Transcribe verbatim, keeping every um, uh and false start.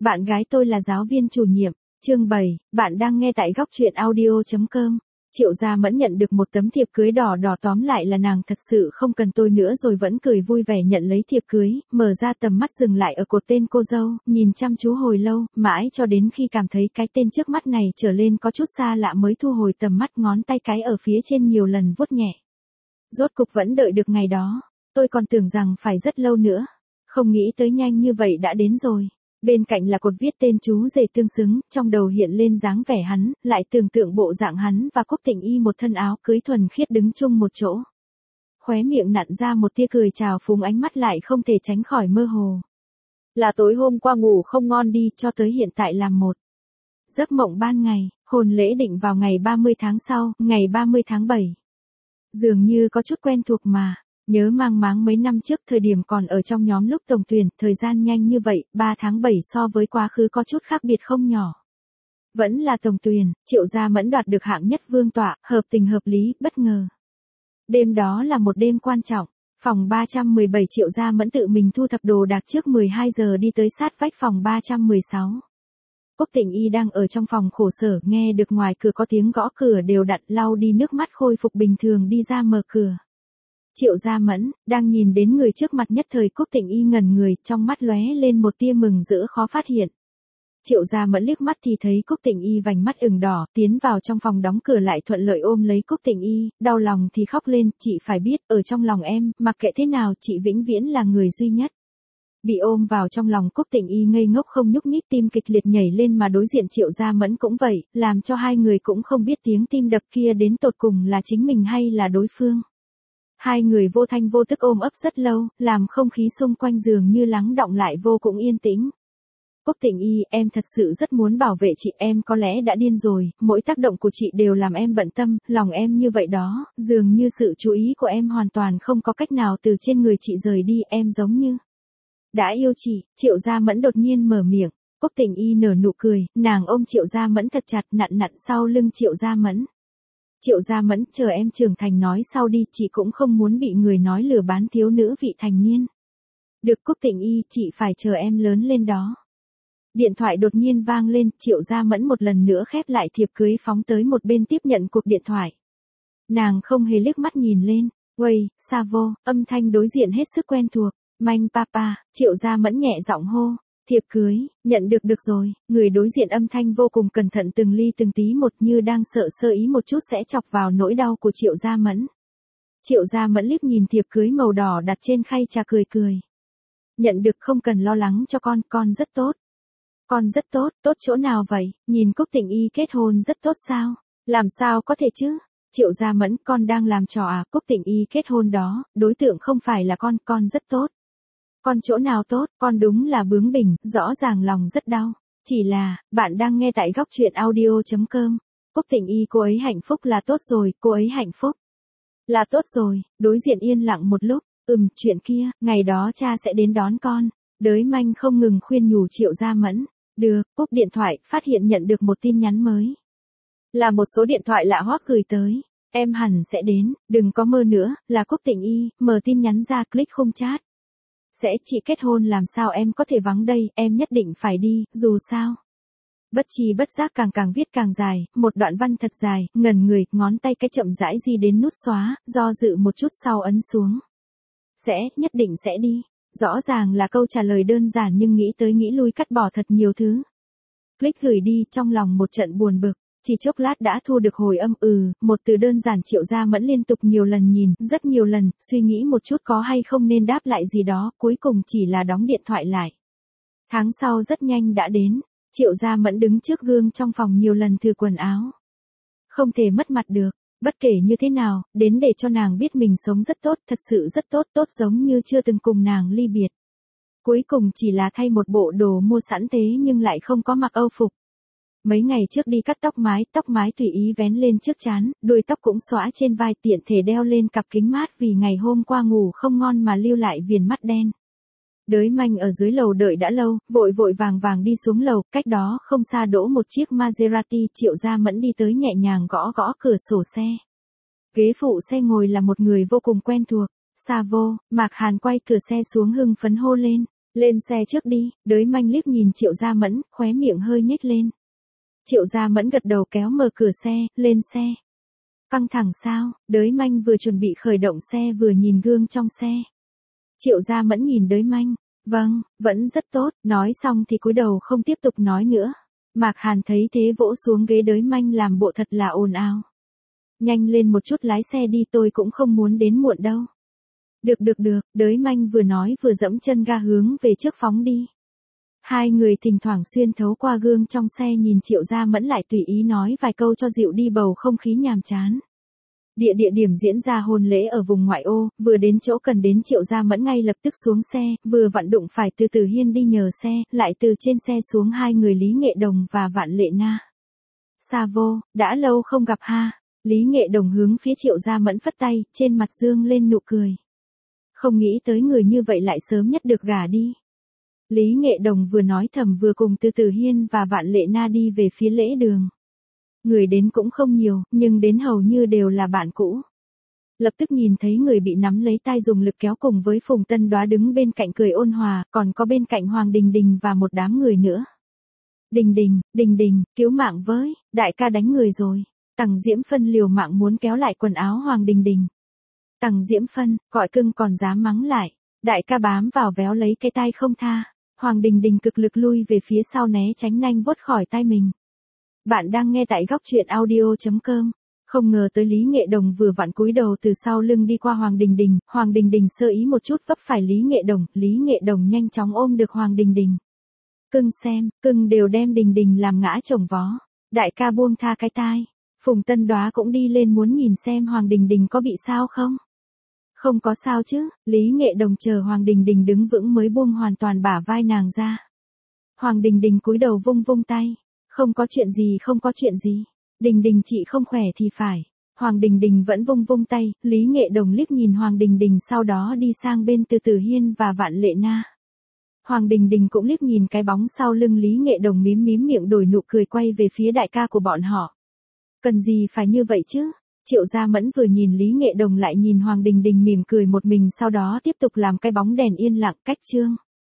Bạn gái tôi là giáo viên chủ nhiệm. Chương bảy, bạn đang nghe tại góc truyện audio chấm com. Triệu Gia Mẫn nhận được một tấm thiệp cưới đỏ đỏ, tóm lại là nàng thật sự không cần tôi nữa rồi, vẫn cười vui vẻ nhận lấy thiệp cưới, mở ra tầm mắt dừng lại ở cột tên cô dâu, nhìn chăm chú hồi lâu, mãi cho đến khi cảm thấy cái tên trước mắt này trở lên có chút xa lạ mới thu hồi tầm mắt, ngón tay cái ở phía trên nhiều lần vuốt nhẹ. Rốt cục vẫn đợi được ngày đó, tôi còn tưởng rằng phải rất lâu nữa, không nghĩ tới nhanh như vậy đã đến rồi. Bên cạnh là cột viết tên chú rể tương xứng, trong đầu hiện lên dáng vẻ hắn, lại tưởng tượng bộ dạng hắn và Cúc Tịnh Y một thân áo cưới thuần khiết đứng chung một chỗ. Khóe miệng nặn ra một tia cười trào phúng, ánh mắt lại không thể tránh khỏi mơ hồ. Là tối hôm qua ngủ không ngon đi, cho tới hiện tại làm một giấc mộng ban ngày. Hôn lễ định vào ngày ba mươi tháng sau, ngày ba mươi tháng bảy. Dường như có chút quen thuộc mà. Nhớ mang máng mấy năm trước, thời điểm còn ở trong nhóm lúc tổng tuyển, thời gian nhanh như vậy, ba tháng bảy so với quá khứ có chút khác biệt không nhỏ. Vẫn là tổng tuyển, Triệu Gia Mẫn đoạt được hạng nhất vương tọa, hợp tình hợp lý, bất ngờ. Đêm đó là một đêm quan trọng, phòng ba trăm mười bảy Triệu Gia Mẫn tự mình thu thập đồ đạc trước mười hai giờ đi tới sát vách phòng ba trăm mười sáu. Cúc Tịnh Y đang ở trong phòng khổ sở, nghe được ngoài cửa có tiếng gõ cửa đều đặn, lau đi nước mắt khôi phục bình thường đi ra mở cửa. Triệu Gia Mẫn, đang nhìn đến người trước mặt, nhất thời Cúc Tịnh Y ngẩn người, trong mắt lóe lên một tia mừng rỡ khó phát hiện. Triệu Gia Mẫn liếc mắt thì thấy Cúc Tịnh Y vành mắt ửng đỏ, tiến vào trong phòng đóng cửa lại thuận lợi ôm lấy Cúc Tịnh Y, đau lòng thì khóc lên, chị phải biết, ở trong lòng em, mặc kệ thế nào chị vĩnh viễn là người duy nhất. Bị ôm vào trong lòng, Cúc Tịnh Y ngây ngốc không nhúc nhích, tim kịch liệt nhảy lên, mà đối diện Triệu Gia Mẫn cũng vậy, làm cho hai người cũng không biết tiếng tim đập kia đến tột cùng là chính mình hay là đối phương. Hai người vô thanh vô tức ôm ấp rất lâu, làm không khí xung quanh dường như lắng đọng lại vô cùng yên tĩnh. Cúc Tịnh Y, em thật sự rất muốn bảo vệ chị, em có lẽ đã điên rồi, mỗi tác động của chị đều làm em bận tâm, lòng em như vậy đó, dường như sự chú ý của em hoàn toàn không có cách nào từ trên người chị rời đi, em giống như đã yêu chị. Triệu Gia Mẫn đột nhiên mở miệng. Cúc Tịnh Y nở nụ cười, nàng ôm Triệu Gia Mẫn thật chặt, nặn nặn sau lưng Triệu Gia Mẫn. Triệu Gia Mẫn, chờ em trưởng thành nói sau đi, chị cũng không muốn bị người nói lừa bán thiếu nữ vị thành niên. Được Cúc Tịnh Y, chị phải chờ em lớn lên đó. Điện thoại đột nhiên vang lên, Triệu Gia Mẫn một lần nữa khép lại thiệp cưới, phóng tới một bên tiếp nhận cuộc điện thoại. Nàng không hề liếc mắt nhìn lên. Uầy, Savo, âm thanh đối diện hết sức quen thuộc. Manh papa, Triệu Gia Mẫn nhẹ giọng hô. Thiệp cưới, nhận được được rồi, người đối diện âm thanh vô cùng cẩn thận từng ly từng tí một, như đang sợ sơ ý một chút sẽ chọc vào nỗi đau của Triệu Gia Mẫn. Triệu Gia Mẫn liếc nhìn thiệp cưới màu đỏ đặt trên khay trà cười cười. Nhận được, không cần lo lắng cho con, con rất tốt. Con rất tốt, tốt chỗ nào vậy, nhìn Cúc Tịnh Y kết hôn rất tốt sao? Làm sao có thể chứ? Triệu Gia Mẫn, con đang làm trò à? Cúc Tịnh Y kết hôn đó, đối tượng không phải là con, con rất tốt. Con chỗ nào tốt, con đúng là bướng bỉnh, rõ ràng lòng rất đau. Chỉ là, bạn đang nghe tại góc truyện audio chấm com. Cúc Tịnh Y, cô ấy hạnh phúc là tốt rồi, cô ấy hạnh phúc là tốt rồi. Đối diện yên lặng một lúc. Ừm, chuyện kia, ngày đó cha sẽ đến đón con. Đới Manh không ngừng khuyên nhủ Triệu Gia Mẫn. Được, cúp điện thoại, phát hiện nhận được một tin nhắn mới. Là một số điện thoại lạ hoắc gửi tới. Em hẳn sẽ đến, đừng có mơ nữa, là Cúc Tịnh Y, mở tin nhắn ra, click khung chat. Sẽ, chị kết hôn làm sao em có thể vắng đây, em nhất định phải đi, dù sao. Bất chi bất giác càng càng viết càng dài, một đoạn văn thật dài, ngẩn người, ngón tay cái chậm rãi di đến nút xóa, do dự một chút sau ấn xuống. Sẽ, nhất định sẽ đi. Rõ ràng là câu trả lời đơn giản nhưng nghĩ tới nghĩ lui cắt bỏ thật nhiều thứ. Click gửi đi, trong lòng một trận buồn bực. Chỉ chốc lát đã thu được hồi âm ừ, một từ đơn giản. Triệu Gia Mẫn liên tục nhiều lần nhìn, rất nhiều lần, suy nghĩ một chút có hay không nên đáp lại gì đó, cuối cùng chỉ là đóng điện thoại lại. Tháng sau rất nhanh đã đến, Triệu Gia Mẫn đứng trước gương trong phòng nhiều lần thử quần áo. Không thể mất mặt được, bất kể như thế nào, đến để cho nàng biết mình sống rất tốt, thật sự rất tốt, tốt giống như chưa từng cùng nàng ly biệt. Cuối cùng chỉ là thay một bộ đồ mua sẵn thế nhưng lại không có mặc âu phục. Mấy ngày trước đi cắt tóc mái, tóc mái tùy ý vén lên trước trán, đuôi tóc cũng xõa trên vai, tiện thể đeo lên cặp kính mát vì ngày hôm qua ngủ không ngon mà lưu lại viền mắt đen. Đới Manh ở dưới lầu đợi đã lâu, vội vội vàng vàng đi xuống lầu, cách đó không xa đỗ một chiếc Maserati. Triệu Gia Mẫn đi tới nhẹ nhàng gõ gõ cửa sổ xe. Ghế phụ xe ngồi là một người vô cùng quen thuộc, Savo. Mạc Hàn quay cửa xe xuống hưng phấn hô lên. Lên xe trước đi, Đới Manh liếc nhìn Triệu Gia Mẫn, khóe miệng hơi nhếch lên. Triệu Gia Mẫn gật đầu kéo mở cửa xe, lên xe. Căng thẳng sao? Đới Manh vừa chuẩn bị khởi động xe vừa nhìn gương trong xe. Triệu Gia Mẫn nhìn Đới Manh, vâng, vẫn rất tốt, nói xong thì cúi đầu không tiếp tục nói nữa. Mạc Hàn thấy thế vỗ xuống ghế Đới Manh làm bộ thật là ồn ào. Nhanh lên một chút lái xe đi, tôi cũng không muốn đến muộn đâu. Được được được, Đới Manh vừa nói vừa dẫm chân ga hướng về trước phóng đi. Hai người thỉnh thoảng xuyên thấu qua gương trong xe nhìn Triệu Gia Mẫn lại tùy ý nói vài câu cho dịu đi bầu không khí nhàm chán. Địa địa điểm diễn ra hôn lễ ở vùng ngoại ô, vừa đến chỗ cần đến Triệu Gia Mẫn ngay lập tức xuống xe, vừa vặn đụng phải Từ Từ Hiên đi nhờ xe, lại từ trên xe xuống hai người Lý Nghệ Đồng và Vạn Lệ Na. Sa vô, đã lâu không gặp ha. Lý Nghệ Đồng hướng phía Triệu Gia Mẫn phất tay, trên mặt dương lên nụ cười. Không nghĩ tới người như vậy lại sớm nhất được gả đi. Lý Nghệ Đồng vừa nói thầm vừa cùng Từ Từ Hiên và Vạn Lệ Na đi về phía lễ đường. Người đến cũng không nhiều, nhưng đến hầu như đều là bạn cũ. Lập tức nhìn thấy người bị nắm lấy tay dùng lực kéo cùng với Phùng Tân Đoá đứng bên cạnh cười ôn hòa, còn có bên cạnh Hoàng Đình Đình và một đám người nữa. Đình Đình, Đình Đình, cứu mạng với, đại ca đánh người rồi. Tằng Diễm Phân liều mạng muốn kéo lại quần áo Hoàng Đình Đình. Tằng Diễm Phân, gọi cưng còn dám mắng lại. Đại ca bám vào véo lấy cái tay không tha. Hoàng Đình Đình cực lực lui về phía sau né tránh nhanh vuốt khỏi tay mình. Bạn đang nghe tại góc truyện audio chấm com. Không ngờ tới Lý Nghệ Đồng vừa vặn cúi đầu từ sau lưng đi qua Hoàng Đình Đình. Hoàng Đình Đình sơ ý một chút vấp phải Lý Nghệ Đồng. Lý Nghệ Đồng nhanh chóng ôm được Hoàng Đình Đình. Cưng xem, cưng đều đem Đình Đình làm ngã chồng vó. Đại ca buông tha cái tai. Phùng Tân Đoá cũng đi lên muốn nhìn xem Hoàng Đình Đình có bị sao không. Không có sao chứ, Lý Nghệ Đồng chờ Hoàng Đình Đình đứng vững mới buông hoàn toàn bả vai nàng ra. Hoàng Đình Đình cúi đầu vung vung tay. Không có chuyện gì không có chuyện gì. Đình Đình chị không khỏe thì phải. Hoàng Đình Đình vẫn vung vung tay, Lý Nghệ Đồng liếc nhìn Hoàng Đình Đình sau đó đi sang bên Từ Từ Hiên và Vạn Lệ Na. Hoàng Đình Đình cũng liếc nhìn cái bóng sau lưng Lý Nghệ Đồng mím mím miệng đổi nụ cười quay về phía đại ca của bọn họ. Cần gì phải như vậy chứ? Triệu Gia Mẫn vừa nhìn Lý Nghệ Đồng lại nhìn Hoàng Đình Đình mỉm cười một mình sau đó tiếp tục làm cái bóng đèn yên lặng cách chương.